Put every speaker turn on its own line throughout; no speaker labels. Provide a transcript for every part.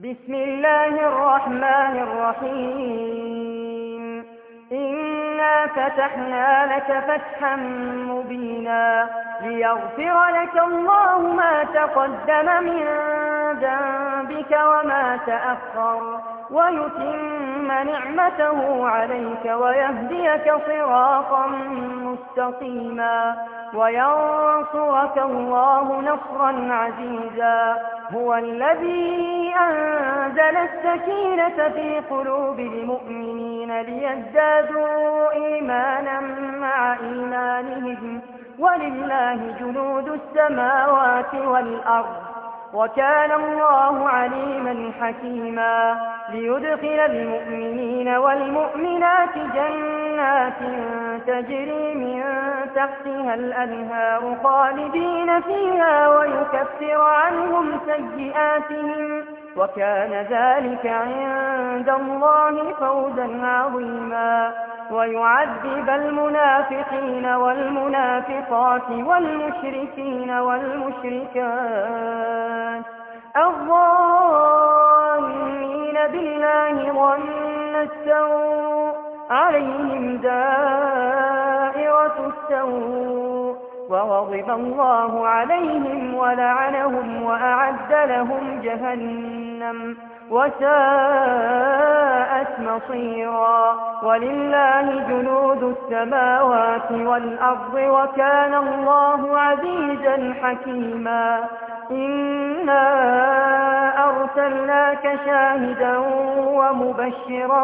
بسم الله الرحمن الرحيم إنا فتحنا لك فتحا مبينا ليغفر لك الله ما تقدم من ذنبك وما تأخر ويتم نعمته عليك ويهديك صراطا مستقيما وينصرك الله نصرا عزيزا هو الذي أنزل السكينة في قلوب المؤمنين ليزدادوا إيمانا مع إيمانهم ولله جنود السماوات والأرض وكان الله عليما حكيما ليدخل المؤمنين والمؤمنات جنات تجري من تحتها الأنهار خالدين فيها ويكفر عنهم سيئاتهم وكان ذلك عند الله فوزا عظيما ويعذب المنافقين والمنافقات والمشركين والمشركات الظانين بالله ظن السوء عليهم دائرة السوء وغضب الله عليهم ولعنهم وأعد لهم جهنم وساءت مصيرا ولله جنود السماوات والأرض وكان الله عزيزا حكيما إنا أرسلناك شاهدا ومبشرا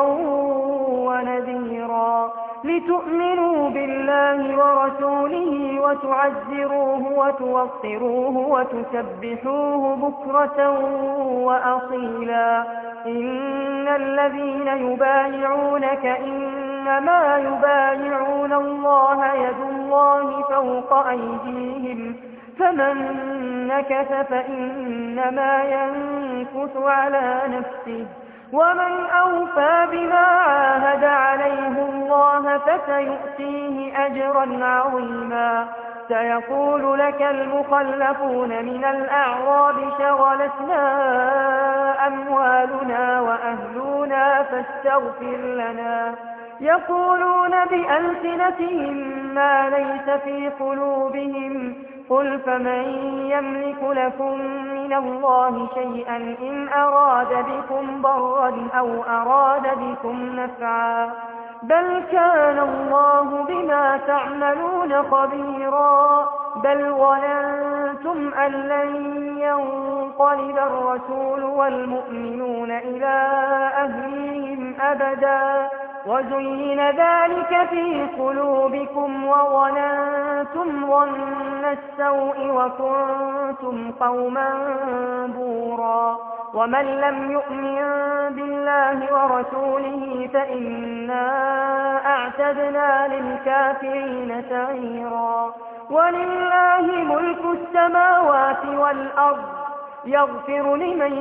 ونذيرا لتؤمنوا بالله ورسوله وتعزروه وتوقروه وتسبحوه بكرة وأصيلا إن الذين يبايعونك إنما يبايعون الله يد الله فوق أيديهم فمن نكث فإنما ينكث على نفسه ومن أوفى بما عاهد عليه الله فسيؤتيه أجرا عظيما سيقول لك المخلفون من الأعراب شغلتنا أموالنا وأهلنا فاستغفر لنا يقولون بألسنتهم ما ليس في قلوبهم قل فمن يملك لكم من الله شيئا إن أراد بكم ضرا أو أراد بكم نفعا بل كان الله بما تعملون خبيرا بل ظننتم أن لن ينقلب الرسول والمؤمنون إلى أهليهم أبدا وزين ذلك في قلوبكم وظننتم ظن السوء وكنتم قوما بورا ومن لم يؤمن بالله ورسوله فإنا أعتدنا للكافرين سعيرا ولله ملك السماوات والأرض يغفر لمن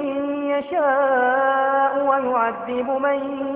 يشاء ويعذب من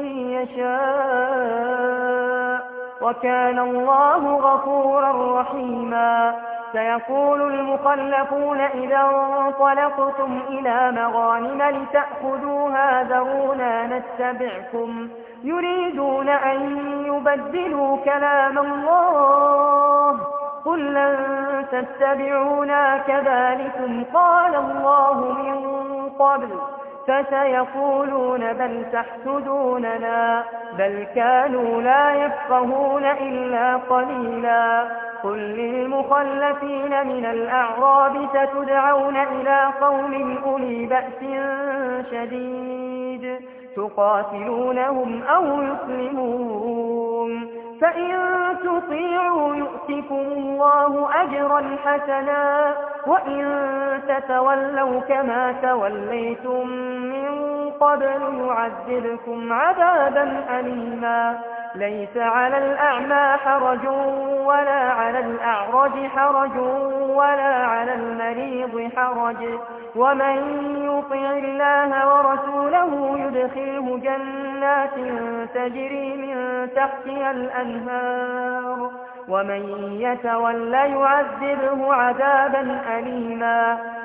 يشاء وكان الله غفورا رحيما سيقول المخلفون إذا انطلقتم إلى مغانم لتأخذوها ذرونا نتبعكم يريدون أن يبدلوا كلام الله قل لن تتبعونا كذلكم قال الله من قبل فسيقولون بل تحسدوننا بل كانوا لا يفقهون إلا قليلا قل للمخلفين من الأعراب ستدعون إلى قوم أولي بأس شديد تقاتلونهم أو يسلمون فإن تطيعوا يؤتكم الله أجرا حسنا وإن تتولوا كما توليتم من قبل يعذبكم عذابا أليما ليس على الأعمى حرج ولا على الأعرج حرج ولا على المريض حرج ومن يطع الله ورسوله يدخله جنات تجري من تحتها الأنهار ومن يتول يعذبه عذابا أليما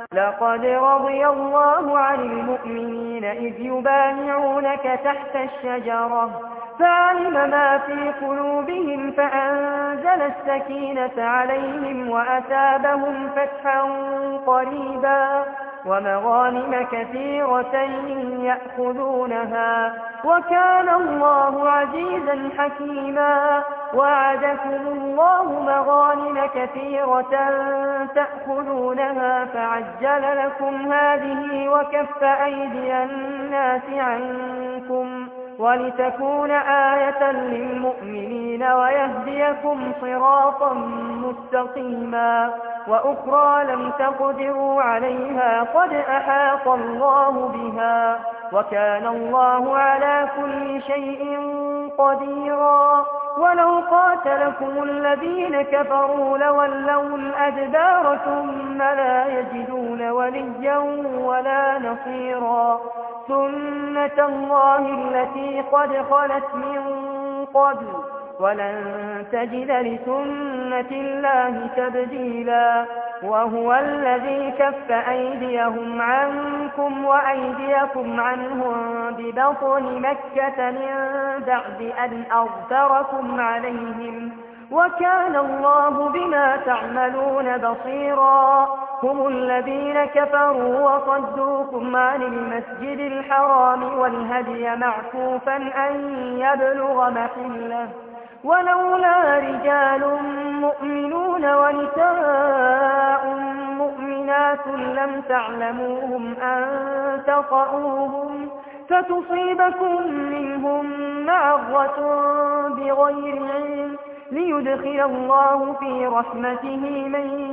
لقد رضي الله عن المؤمنين إذ يبايعونك تحت الشجرة فعلم ما في قلوبهم فأنزل السكينة عليهم وأثابهم فتحا قريبا ومغانم كثيرة يأخذونها وكان الله عزيزا حكيما وعدكم الله مغانم كثيرة تأخذونها فعجل لكم هذه وكف أيدي الناس عنكم ولتكون آية للمؤمنين ويهديكم صراطا مستقيما وأخرى لم تقدروا عليها قد أحاط الله بها وكان الله على كل شيء قديرا ولو قاتلكم الذين كفروا لولوا الأدبار ثم لا يجدون وليا ولا نصيرا سنة الله التي قد خلت من قبل ولن تجد لسنة الله تبديلا وهو الذي كف أيديهم عنكم وأيديكم عنهم ببطن مكة من بعد أن أظفركم عليهم وكان الله بما تعملون بصيرا هم الذين كفروا وصدوكم عن المسجد الحرام والهدي معكوفا أن يبلغ محله ولولا رجال مؤمنون ونساء مؤمنات لم تعلموهم أن تطؤوهم فتصيبكم منهم معرة بغير علم ليدخل الله في رحمته من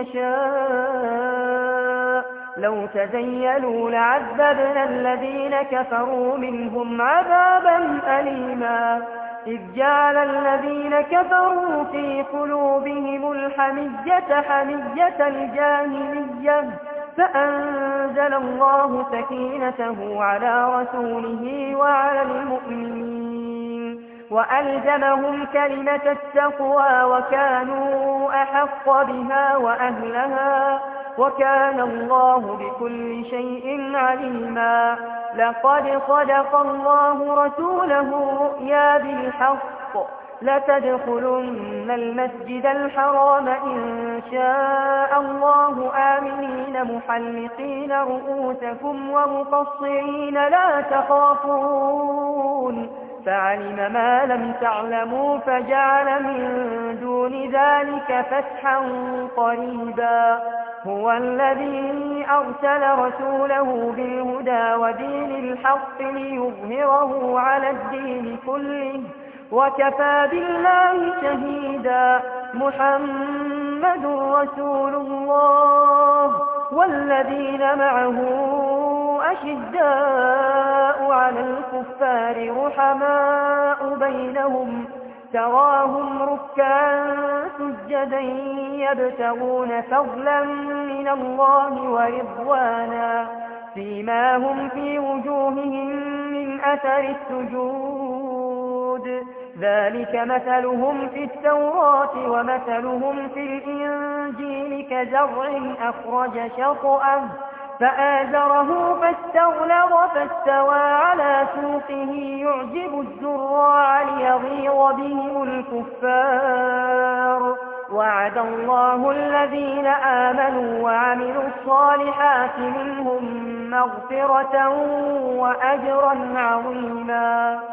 يشاء لو تزيلوا لعذبنا الذين كفروا منهم عذابا أليما إذ جعل الذين كفروا في قلوبهم الحمية حمية الجاهلية فأنزل الله سكينته على رسوله وعلى المؤمنين وألزمهم كلمة التقوى وكانوا أحق بها وأهلها وكان الله بكل شيء عليما لقد صدق الله رسوله الرؤيا بالحق لتدخلن المسجد الحرام إن شاء الله آمنين محلقين رؤوسكم ومقصرين لا تخافون فعلم ما لم تعلموا فجعل من دون ذلك فتحا قريبا هو الذي أرسل رسوله بالهدى ودين الحق ليظهره على الدين كله وكفى بالله شهيدا محمد رسول الله والذين معه أشداء على الكفار رحماء بينهم تراهم ركعا سجدا يبتغون فضلا من الله ورضوانا سيماهم في وجوههم من أثر السجود ذلك مثلهم في التوراة ومثلهم في الإنجيل كزرع أخرج شطأه فآزره فاستغلظ فاستوى على سوقه يعجب الزراع ليغيظ بهم الكفار وعد الله الذين آمنوا وعملوا الصالحات منهم مغفرة وأجرا عظيما